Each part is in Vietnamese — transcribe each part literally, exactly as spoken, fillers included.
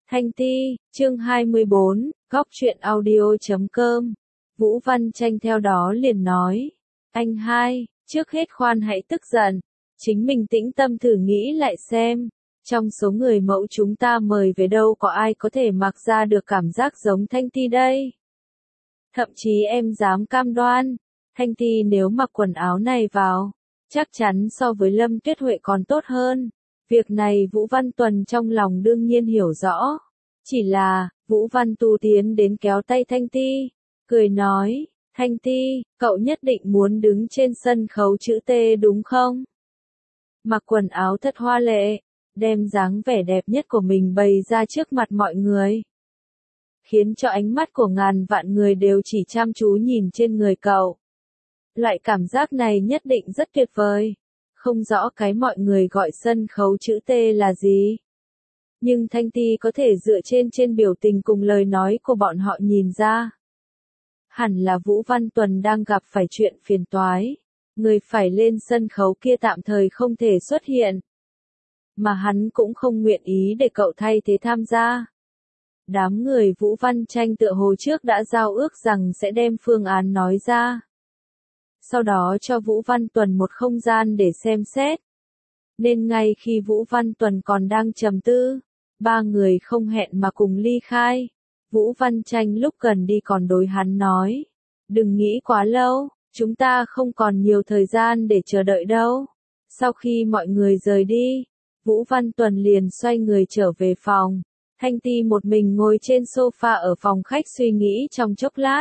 Thanh Ti, chương hai mươi bốn, góc truyện audio chấm com. Vũ Văn Tranh theo đó liền nói, anh hai, trước hết khoan hãy tức giận, chính mình tĩnh tâm thử nghĩ lại xem, trong số người mẫu chúng ta mời về đâu có ai có thể mặc ra được cảm giác giống Thanh Ti đây. Thậm chí em dám cam đoan, Thanh Ti nếu mặc quần áo này vào, chắc chắn so với Lâm Tuyết Huệ còn tốt hơn. Việc này Vũ Văn Tuần trong lòng đương nhiên hiểu rõ. Chỉ là, Vũ Văn Tu tiến đến kéo tay Thanh Ti, cười nói, Thanh Ti, cậu nhất định muốn đứng trên sân khấu chữ T đúng không? Mặc quần áo thật hoa lệ, đem dáng vẻ đẹp nhất của mình bày ra trước mặt mọi người. Khiến cho ánh mắt của ngàn vạn người đều chỉ chăm chú nhìn trên người cậu. Loại cảm giác này nhất định rất tuyệt vời. Không rõ cái mọi người gọi sân khấu chữ T là gì. Nhưng Thanh Ti có thể dựa trên trên biểu tình cùng lời nói của bọn họ nhìn ra. Hẳn là Vũ Văn Tuần đang gặp phải chuyện phiền toái. Người phải lên sân khấu kia tạm thời không thể xuất hiện. Mà hắn cũng không nguyện ý để cậu thay thế tham gia. Đám người Vũ Văn Tranh tựa hồ trước đã giao ước rằng sẽ đem phương án nói ra. Sau đó cho Vũ Văn Tuần một không gian để xem xét. Nên ngay khi Vũ Văn Tuần còn đang trầm tư, ba người không hẹn mà cùng ly khai. Vũ Văn Tranh lúc gần đi còn đối hắn nói, đừng nghĩ quá lâu, chúng ta không còn nhiều thời gian để chờ đợi đâu. Sau khi mọi người rời đi, Vũ Văn Tuần liền xoay người trở về phòng. Thanh Ti một mình ngồi trên sofa ở phòng khách suy nghĩ trong chốc lát.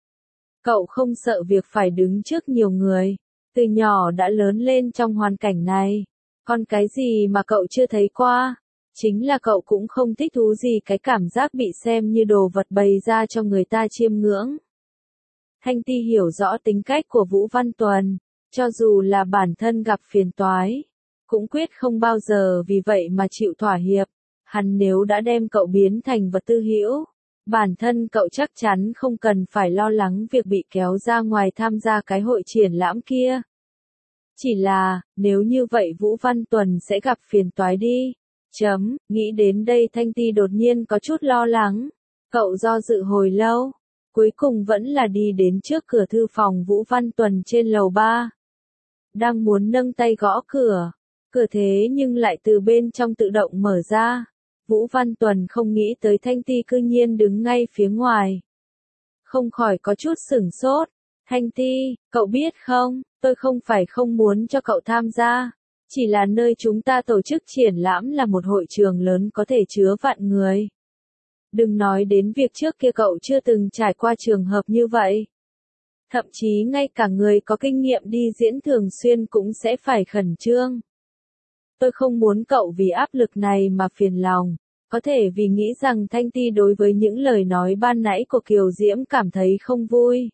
Cậu không sợ việc phải đứng trước nhiều người, từ nhỏ đã lớn lên trong hoàn cảnh này. Còn cái gì mà cậu chưa thấy qua? Chính là cậu cũng không thích thú gì cái cảm giác bị xem như đồ vật bày ra cho người ta chiêm ngưỡng. Thanh Ti hiểu rõ tính cách của Vũ Văn Tuần, cho dù là bản thân gặp phiền toái, cũng quyết không bao giờ vì vậy mà chịu thỏa hiệp. Hắn nếu đã đem cậu biến thành vật tư hữu, bản thân cậu chắc chắn không cần phải lo lắng việc bị kéo ra ngoài tham gia cái hội triển lãm kia. Chỉ là, nếu như vậy Vũ Văn Tuần sẽ gặp phiền toái đi. Chấm, nghĩ đến đây Thanh Ti đột nhiên có chút lo lắng. Cậu do dự hồi lâu, cuối cùng vẫn là đi đến trước cửa thư phòng Vũ Văn Tuần trên lầu ba. Đang muốn nâng tay gõ cửa, cửa thế nhưng lại từ bên trong tự động mở ra. Vũ Văn Tuần không nghĩ tới Thanh Ti cư nhiên đứng ngay phía ngoài. Không khỏi có chút sửng sốt. Thanh Ti, cậu biết không, tôi không phải không muốn cho cậu tham gia. Chỉ là nơi chúng ta tổ chức triển lãm là một hội trường lớn có thể chứa vạn người. Đừng nói đến việc trước kia cậu chưa từng trải qua trường hợp như vậy. Thậm chí ngay cả người có kinh nghiệm đi diễn thường xuyên cũng sẽ phải khẩn trương. Tôi không muốn cậu vì áp lực này mà phiền lòng, có thể vì nghĩ rằng Thanh Ti đối với những lời nói ban nãy của Kiều Diễm cảm thấy không vui.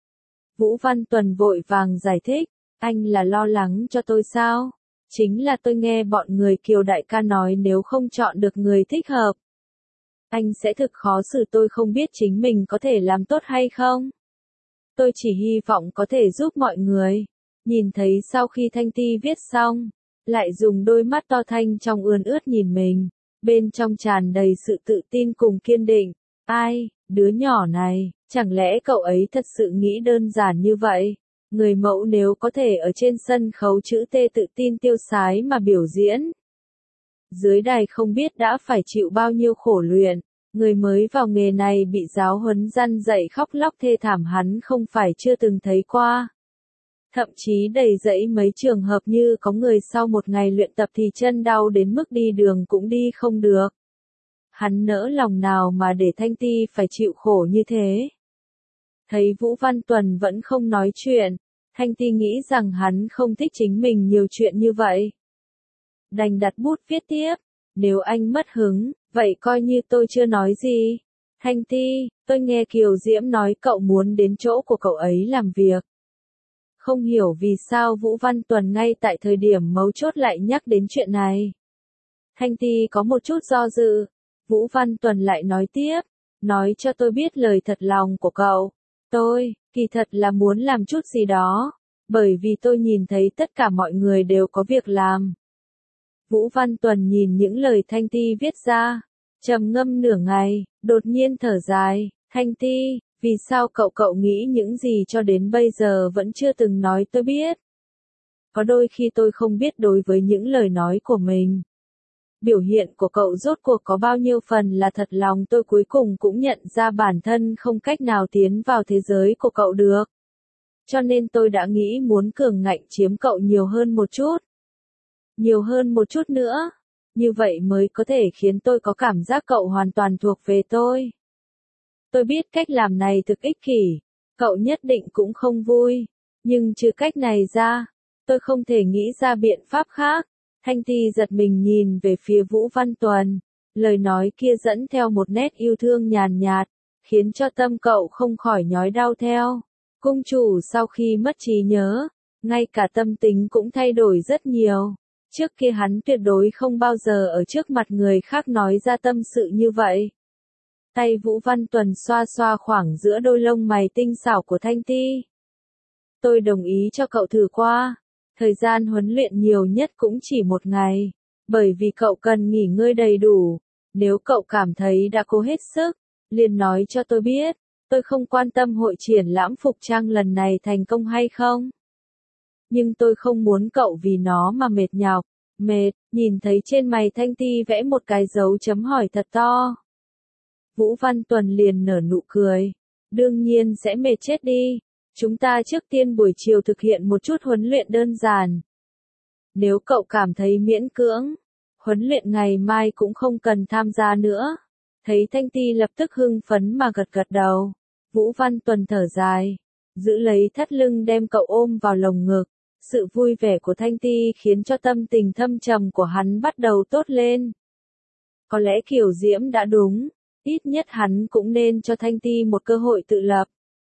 Vũ Văn Tuần vội vàng giải thích, anh là lo lắng cho tôi sao? Chính là tôi nghe bọn người Kiều đại ca nói nếu không chọn được người thích hợp, anh sẽ thực khó xử, tôi không biết chính mình có thể làm tốt hay không. Tôi chỉ hy vọng có thể giúp mọi người. Nhìn thấy sau khi Thanh Ti viết xong, lại dùng đôi mắt to thanh trong ươn ướt nhìn mình, bên trong tràn đầy sự tự tin cùng kiên định. Ai, đứa nhỏ này, chẳng lẽ cậu ấy thật sự nghĩ đơn giản như vậy? Người mẫu nếu có thể ở trên sân khấu chữ T tự tin tiêu sái mà biểu diễn, dưới đài không biết đã phải chịu bao nhiêu khổ luyện. Người mới vào nghề này bị giáo huấn răn dạy khóc lóc thê thảm hắn không phải chưa từng thấy qua. Thậm chí đầy dẫy mấy trường hợp như có người sau một ngày luyện tập thì chân đau đến mức đi đường cũng đi không được. Hắn nỡ lòng nào mà để Thanh Ti phải chịu khổ như thế. Thấy Vũ Văn Tuần vẫn không nói chuyện, Thanh Ti nghĩ rằng hắn không thích chính mình nhiều chuyện như vậy. Đành đặt bút viết tiếp, nếu anh mất hứng, vậy coi như tôi chưa nói gì. Thanh Ti, tôi nghe Kiều Diễm nói cậu muốn đến chỗ của cậu ấy làm việc. Không hiểu vì sao Vũ Văn Tuần ngay tại thời điểm mấu chốt lại nhắc đến chuyện này. Thanh Ti có một chút do dự. Vũ Văn Tuần lại nói tiếp, nói cho tôi biết lời thật lòng của cậu. Tôi, kỳ thật là muốn làm chút gì đó, bởi vì tôi nhìn thấy tất cả mọi người đều có việc làm. Vũ Văn Tuần nhìn những lời Thanh Ti viết ra, Trầm ngâm nửa ngày, đột nhiên thở dài, Thanh Ti, vì sao cậu cậu nghĩ những gì cho đến bây giờ vẫn chưa từng nói tôi biết? Có đôi khi tôi không biết đối với những lời nói của mình. Biểu hiện của cậu rốt cuộc có bao nhiêu phần là thật lòng, tôi cuối cùng cũng nhận ra bản thân không cách nào tiến vào thế giới của cậu được. Cho nên tôi đã nghĩ muốn cường ngạnh chiếm cậu nhiều hơn một chút. Nhiều hơn một chút nữa. Như vậy mới có thể khiến tôi có cảm giác cậu hoàn toàn thuộc về tôi. Tôi biết cách làm này thực ích kỷ. Cậu nhất định cũng không vui. Nhưng trừ cách này ra, tôi không thể nghĩ ra biện pháp khác. Thanh Ti giật mình nhìn về phía Vũ Văn Tuần. Lời nói kia dẫn theo một nét yêu thương nhàn nhạt, khiến cho tâm cậu không khỏi nhói đau theo. Cung chủ sau khi mất trí nhớ, ngay cả tâm tính cũng thay đổi rất nhiều. Trước kia hắn tuyệt đối không bao giờ ở trước mặt người khác nói ra tâm sự như vậy. Tay Vũ Văn Tuần xoa xoa khoảng giữa đôi lông mày tinh xảo của Thanh Ti. Tôi đồng ý cho cậu thử qua. Thời gian huấn luyện nhiều nhất cũng chỉ một ngày. Bởi vì cậu cần nghỉ ngơi đầy đủ. Nếu cậu cảm thấy đã cố hết sức, liền nói cho tôi biết. Tôi không quan tâm hội triển lãm phục trang lần này thành công hay không. Nhưng tôi không muốn cậu vì nó mà mệt nhọc. Mệt, nhìn thấy trên mày Thanh Ti vẽ một cái dấu chấm hỏi thật to. Vũ Văn Tuần liền nở nụ cười. Đương nhiên sẽ mệt chết đi. Chúng ta trước tiên buổi chiều thực hiện một chút huấn luyện đơn giản. Nếu cậu cảm thấy miễn cưỡng, huấn luyện ngày mai cũng không cần tham gia nữa. Thấy Thanh Ti lập tức hưng phấn mà gật gật đầu. Vũ Văn Tuần thở dài, giữ lấy thắt lưng đem cậu ôm vào lồng ngực. Sự vui vẻ của Thanh Ti khiến cho tâm tình thâm trầm của hắn bắt đầu tốt lên. Có lẽ Kiều Diễm đã đúng, ít nhất hắn cũng nên cho Thanh Ti một cơ hội tự lập.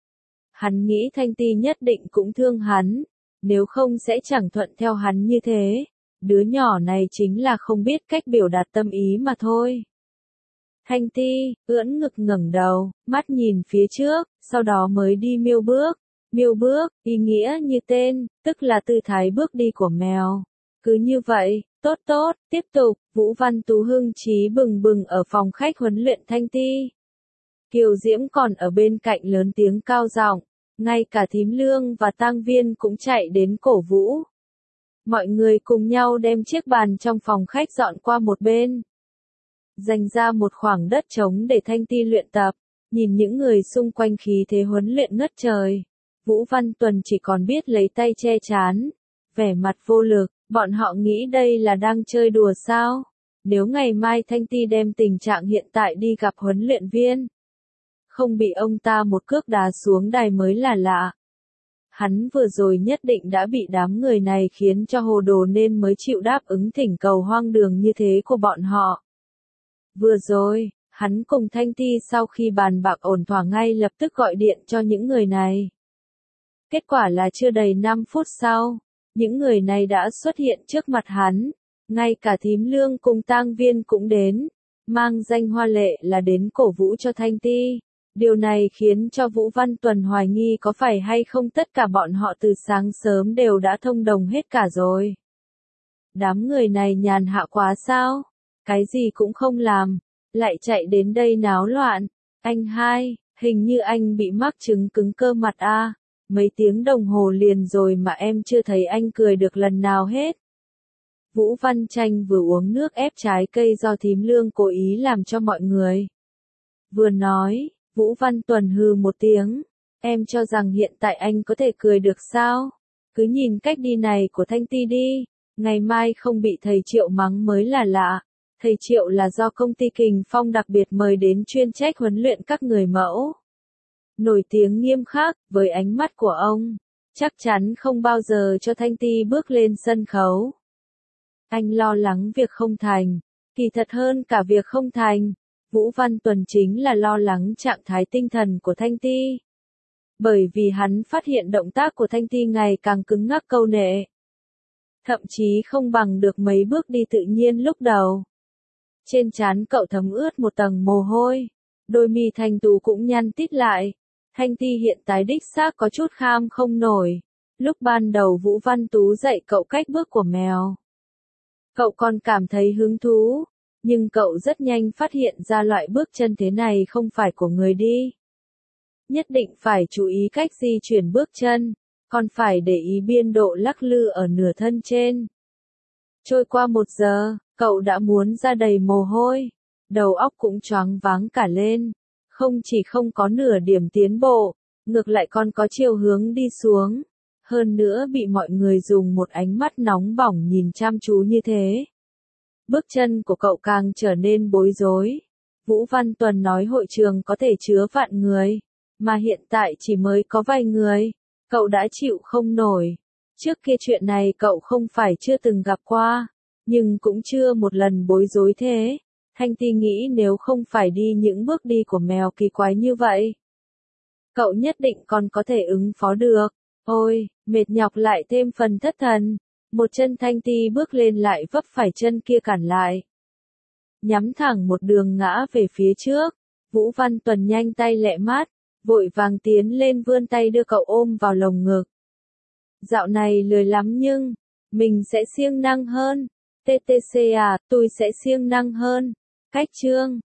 Hắn nghĩ Thanh Ti nhất định cũng thương hắn, nếu không sẽ chẳng thuận theo hắn như thế. Đứa nhỏ này chính là không biết cách biểu đạt tâm ý mà thôi. Thanh Ti, ưỡn ngực ngẩng đầu, mắt nhìn phía trước, sau đó mới đi miêu bước. Miêu bước, ý nghĩa như tên, tức là tư thái bước đi của mèo. Cứ như vậy, tốt tốt, tiếp tục, Vũ Văn Tú hưng trí bừng bừng ở phòng khách huấn luyện Thanh Ti. Kiều Diễm còn ở bên cạnh lớn tiếng cao giọng, ngay cả Thím Lương và Tang Viên cũng chạy đến cổ vũ. Mọi người cùng nhau đem chiếc bàn trong phòng khách dọn qua một bên. Dành ra một khoảng đất trống để Thanh Ti luyện tập, nhìn những người xung quanh khí thế huấn luyện ngất trời. Vũ Văn Tuần chỉ còn biết lấy tay che chán, vẻ mặt vô lực, bọn họ nghĩ đây là đang chơi đùa sao? Nếu ngày mai Thanh Ti đem tình trạng hiện tại đi gặp huấn luyện viên, không bị ông ta một cước đá xuống đài mới là lạ. Hắn vừa rồi nhất định đã bị đám người này khiến cho hồ đồ nên mới chịu đáp ứng thỉnh cầu hoang đường như thế của bọn họ. Vừa rồi, hắn cùng Thanh Ti sau khi bàn bạc ổn thỏa ngay lập tức gọi điện cho những người này. Kết quả là chưa đầy năm phút sau, những người này đã xuất hiện trước mặt hắn, ngay cả Thím Lương cùng Tang Viên cũng đến, mang danh hoa lệ là đến cổ vũ cho Thanh Ti. Điều này khiến cho Vũ Văn Tuần hoài nghi có phải hay không tất cả bọn họ từ sáng sớm đều đã thông đồng hết cả rồi. Đám người này nhàn hạ quá sao? Cái gì cũng không làm, lại chạy đến đây náo loạn. Anh hai, hình như anh bị mắc chứng cứng cơ mặt a. Mấy tiếng đồng hồ liền rồi mà em chưa thấy anh cười được lần nào hết. Vũ Văn Tranh vừa uống nước ép trái cây do Thím Lương cố ý làm cho mọi người. Vừa nói, Vũ Văn Tuần hừ một tiếng. Em cho rằng hiện tại anh có thể cười được sao? Cứ nhìn cách đi này của Thanh Ti đi. Ngày mai không bị thầy Triệu mắng mới là lạ. Thầy Triệu là do công ty Kình Phong đặc biệt mời đến chuyên trách huấn luyện các người mẫu. Nổi tiếng nghiêm khắc, với ánh mắt của ông, chắc chắn không bao giờ cho Thanh Ti bước lên sân khấu. Anh lo lắng việc không thành, kỳ thật hơn cả việc không thành, Vũ Văn Tuần chính là lo lắng trạng thái tinh thần của Thanh Ti. Bởi vì hắn phát hiện động tác của Thanh Ti ngày càng cứng ngắc câu nệ. Thậm chí không bằng được mấy bước đi tự nhiên lúc đầu. Trên trán cậu thấm ướt một tầng mồ hôi, đôi mi thanh tú cũng nhăn tít lại. Thanh Ti hiện tại đích xác có chút kham không nổi. Lúc ban đầu Vũ Văn Tú dạy cậu cách bước của mèo, cậu còn cảm thấy hứng thú, Nhưng cậu rất nhanh phát hiện ra loại bước chân thế này không phải của người đi. Nhất định phải chú ý cách di chuyển bước chân, còn phải để ý biên độ lắc lư ở nửa thân trên. Trôi qua một giờ, cậu đã muốn ra đầy mồ hôi, đầu óc cũng choáng váng cả lên, không chỉ không có nửa điểm tiến bộ, ngược lại còn có chiều hướng đi xuống, hơn nữa bị mọi người dùng một ánh mắt nóng bỏng nhìn chăm chú như thế. Bước chân của cậu càng trở nên bối rối. Vũ Văn Tuần nói hội trường có thể chứa vạn người, mà hiện tại chỉ mới có vài người, cậu đã chịu không nổi. Trước kia chuyện này cậu không phải chưa từng gặp qua, nhưng cũng chưa một lần bối rối thế. Thanh Ti nghĩ nếu không phải đi những bước đi của mèo kỳ quái như vậy, cậu nhất định còn có thể ứng phó được. Ôi, mệt nhọc lại thêm phần thất thần. Một chân Thanh Ti bước lên lại vấp phải chân kia cản lại. Nhắm thẳng một đường ngã về phía trước, Vũ Văn Tuần nhanh tay lẹ mát, vội vàng tiến lên vươn tay đưa cậu ôm vào lồng ngực. Dạo này lười lắm nhưng, mình sẽ siêng năng hơn. tê tê xê à, tôi sẽ siêng năng hơn. Cách chương